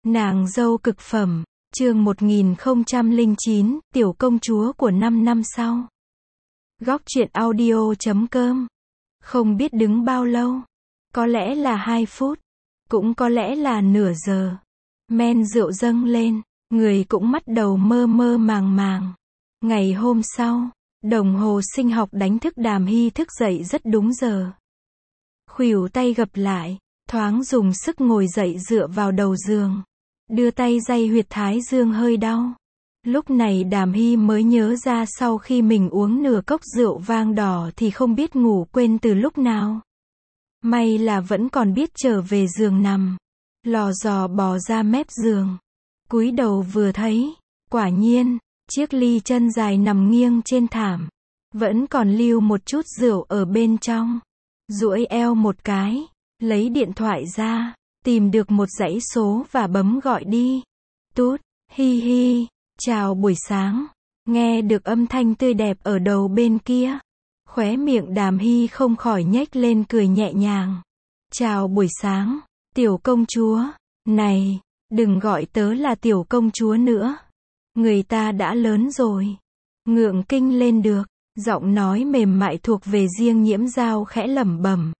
Nàng dâu cực phẩm, chương 1009, tiểu công chúa của 5 năm sau. Góc truyện audio.com. Không biết đứng bao lâu. Có lẽ là 2 phút. Cũng có lẽ là nửa giờ. Men rượu dâng lên. Người cũng bắt đầu mơ mơ màng màng. Ngày hôm sau, đồng hồ sinh học đánh thức Đàm Hy thức dậy rất đúng giờ. Khuỷu tay gập lại, thoáng dùng sức ngồi dậy dựa vào đầu giường. Đưa tay day huyệt thái dương hơi đau. Lúc này Đàm Hy mới nhớ ra sau khi mình uống nửa cốc rượu vang đỏ thì không biết ngủ quên từ lúc nào. May là vẫn còn biết trở về giường nằm. Lò dò bò ra mép giường. Cúi đầu vừa thấy, quả nhiên, chiếc ly chân dài nằm nghiêng trên thảm. Vẫn còn lưu một chút rượu ở bên trong. Duỗi eo một cái, lấy điện thoại ra, tìm được một dãy số và bấm gọi đi. Tút, hi hi, chào buổi sáng. Nghe được âm thanh tươi đẹp ở đầu bên kia. Khóe miệng Đàm Hy không khỏi nhếch lên cười nhẹ nhàng. Chào buổi sáng, tiểu công chúa. Này, đừng gọi tớ là tiểu công chúa nữa. Người ta đã lớn rồi. Ngượng kinh lên được. Giọng nói mềm mại thuộc về riêng Nhiễm Dao khẽ lẩm bẩm.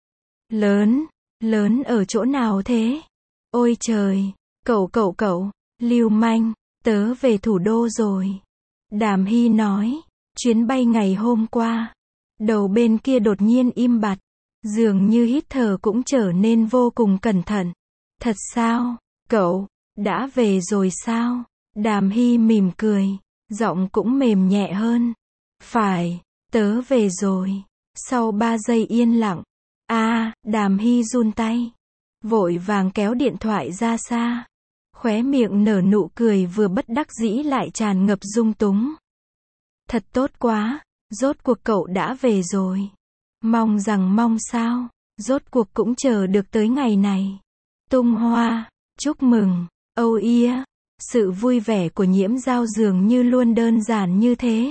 Lớn ở chỗ nào thế? Ôi trời, cậu, lưu manh, tớ về thủ đô rồi. Đàm Hy nói, chuyến bay ngày hôm qua. Đầu bên kia đột nhiên im bặt, dường như hít thở cũng trở nên vô cùng cẩn thận. Thật sao, cậu, đã về rồi sao? Đàm Hy mỉm cười, giọng cũng mềm nhẹ hơn. Phải, tớ về rồi. Sau 3 giây yên lặng. Đàm Hy run tay. Vội vàng kéo điện thoại ra xa. Khóe miệng nở nụ cười vừa bất đắc dĩ lại tràn ngập dung túng. Thật tốt quá, rốt cuộc cậu đã về rồi. Mong sao, rốt cuộc cũng chờ được tới ngày này. Tung hoa, chúc mừng, âu yea. Sự vui vẻ của Nhiễm Dao dường như luôn đơn giản như thế.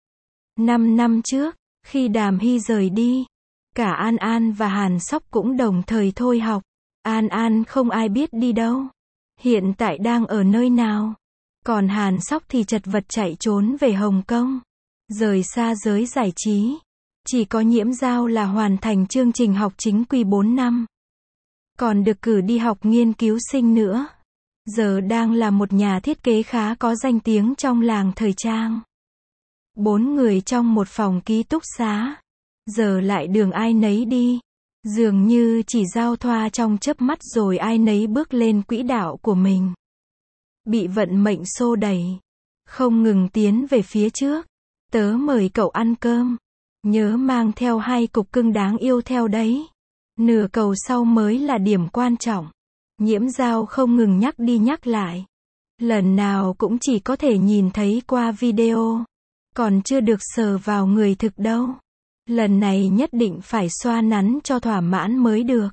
5 năm trước, khi Đàm Hy rời đi, cả An An và Hàn Sóc cũng đồng thời thôi học. An An không ai biết đi đâu. Hiện tại đang ở nơi nào. Còn Hàn Sóc thì chật vật chạy trốn về Hồng Kông. Rời xa giới giải trí. Chỉ có Nhiễm Dao là hoàn thành chương trình học chính quy 4 năm. Còn được cử đi học nghiên cứu sinh nữa. Giờ đang là một nhà thiết kế khá có danh tiếng trong làng thời trang. 4 người trong một phòng ký túc xá. Giờ lại đường ai nấy đi. Dường như chỉ giao thoa trong chớp mắt rồi ai nấy bước lên quỹ đạo của mình. Bị vận mệnh xô đẩy. Không ngừng tiến về phía trước. Tớ mời cậu ăn cơm. Nhớ mang theo 2 cục cưng đáng yêu theo đấy. Nửa cầu sau mới là điểm quan trọng. Nhiễm Dao không ngừng nhắc đi nhắc lại. Lần nào cũng chỉ có thể nhìn thấy qua video. Còn chưa được sờ vào người thực đâu. Lần này nhất định phải xoa nắn cho thỏa mãn mới được.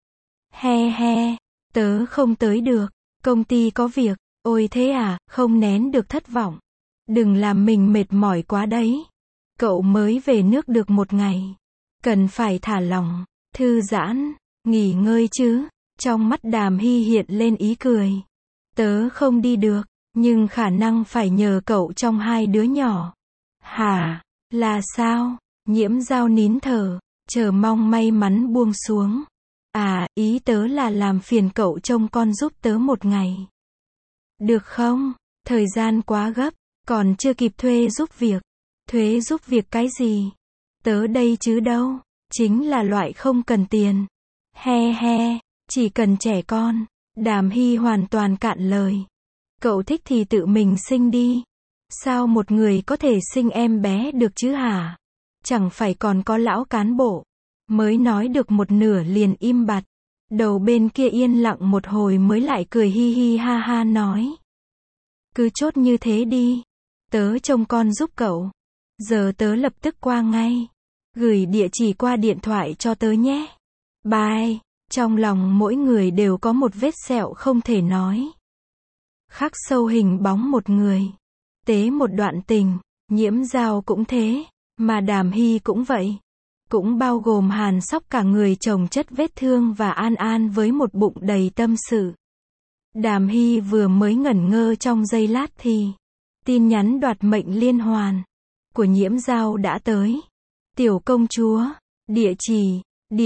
He, tớ không tới được. Công ty có việc. Ôi thế à, không nén được thất vọng. Đừng làm mình mệt mỏi quá đấy. Cậu mới về nước được 1 ngày. Cần phải thả lỏng, thư giãn, nghỉ ngơi chứ. Trong mắt Đàm Hy hiện lên ý cười. Tớ không đi được, nhưng khả năng phải nhờ cậu trong 2 đứa nhỏ. Hả? Là sao? Nhiễm Dao nín thở, chờ mong may mắn buông xuống. Ý tớ là làm phiền cậu trông con giúp tớ 1 ngày. Được không? Thời gian quá gấp, còn chưa kịp thuê giúp việc. Thuê giúp việc cái gì? Tớ đây chứ đâu, chính là loại không cần tiền. He, chỉ cần trẻ con. Đàm Hy hoàn toàn cạn lời. Cậu thích thì tự mình sinh đi. Sao một người có thể sinh em bé được chứ hả? Chẳng phải còn có lão cán bộ. Mới nói được một nửa liền im bặt. Đầu bên kia yên lặng một hồi mới lại cười hi hi ha ha nói. Cứ chốt như thế đi. Tớ trông con giúp cậu. Giờ tớ lập tức qua ngay. Gửi địa chỉ qua điện thoại cho tớ nhé. Bye. Trong lòng mỗi người đều có một vết sẹo không thể nói. Khắc sâu hình bóng một người. Tế một đoạn tình. Nhiễm Dao cũng thế. Mà Đàm Hy cũng vậy. Cũng bao gồm Hàn Sóc cả người chồng chất vết thương và An An với một bụng đầy tâm sự. Đàm Hy vừa mới ngẩn ngơ trong giây lát thì tin nhắn đoạt mệnh liên hoàn của Nhiễm Dao đã tới. Tiểu công chúa, địa chỉ,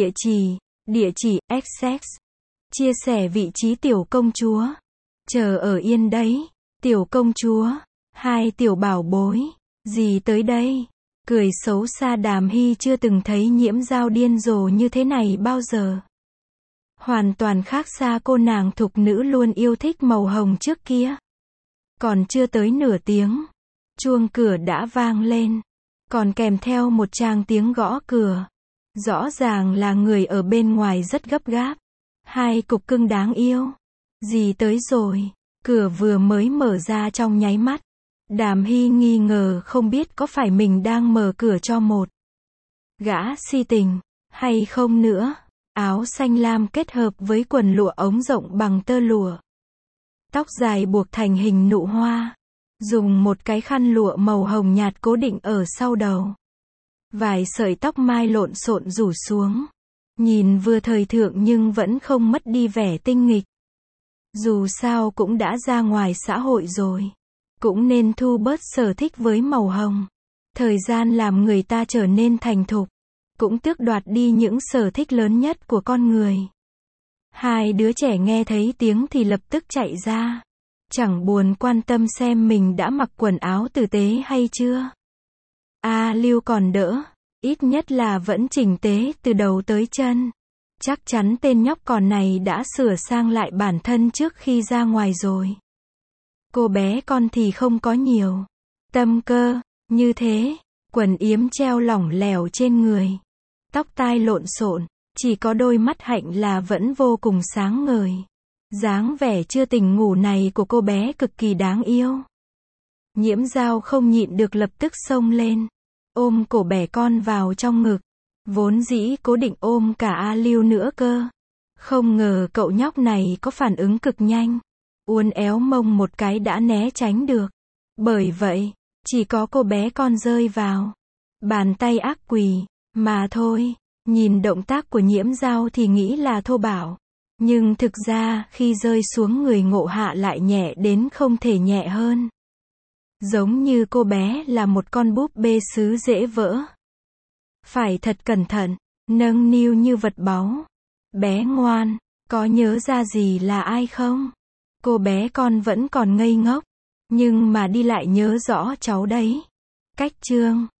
địa chỉ, XX. Chia sẻ vị trí tiểu công chúa. Chờ ở yên đấy. Tiểu công chúa, hai tiểu bảo bối. Gì tới đây? Cười xấu xa. Đàm Hy chưa từng thấy Nhiễm Dao điên rồ như thế này bao giờ. Hoàn toàn khác xa cô nàng thục nữ luôn yêu thích màu hồng trước kia. Còn chưa tới nửa tiếng, chuông cửa đã vang lên, còn kèm theo một tràng tiếng gõ cửa. Rõ ràng là người ở bên ngoài rất gấp gáp. Hai cục cưng đáng yêu. Gì tới rồi? Cửa vừa mới mở ra trong nháy mắt. Đàm Hy nghi ngờ không biết có phải mình đang mở cửa cho một gã si tình hay không nữa. Áo xanh lam kết hợp với quần lụa ống rộng bằng tơ lụa. Tóc dài buộc thành hình nụ hoa. Dùng một cái khăn lụa màu hồng nhạt cố định ở sau đầu. Vài sợi tóc mai lộn xộn rủ xuống. Nhìn vừa thời thượng nhưng vẫn không mất đi vẻ tinh nghịch. Dù sao cũng đã ra ngoài xã hội rồi. Cũng nên thu bớt sở thích với màu hồng. Thời gian làm người ta trở nên thành thục. Cũng tước đoạt đi những sở thích lớn nhất của con người. Hai đứa trẻ nghe thấy tiếng thì lập tức chạy ra. Chẳng buồn quan tâm xem mình đã mặc quần áo tử tế hay chưa. Lưu còn đỡ. Ít nhất là vẫn chỉnh tề từ đầu tới chân. Chắc chắn tên nhóc con này đã sửa sang lại bản thân trước khi ra ngoài rồi. Cô bé con thì không có nhiều tâm cơ như thế. Quần yếm treo lỏng lẻo trên người. Tóc tai lộn xộn. Chỉ có đôi mắt hạnh là vẫn vô cùng sáng ngời. Dáng vẻ chưa tỉnh ngủ này của cô bé cực kỳ đáng yêu. Nhiễm Dao không nhịn được lập tức xông lên. Ôm cổ bẻ con vào trong ngực. Vốn dĩ cố định ôm cả A Lưu nữa cơ. Không ngờ cậu nhóc này có phản ứng cực nhanh. Uốn éo mông một cái đã né tránh được. Bởi vậy, chỉ có cô bé con rơi vào bàn tay ác quỷ mà thôi. Nhìn động tác của Nhiễm Dao thì nghĩ là thô bạo. Nhưng thực ra khi rơi xuống người Ngộ Hạ lại nhẹ đến không thể nhẹ hơn. Giống như cô bé là một con búp bê sứ dễ vỡ. Phải thật cẩn thận, nâng niu như vật báu. Bé ngoan, có nhớ ra gì là ai không? Cô bé con vẫn còn ngây ngốc. Nhưng mà đi lại nhớ rõ cháu đấy. Cách chương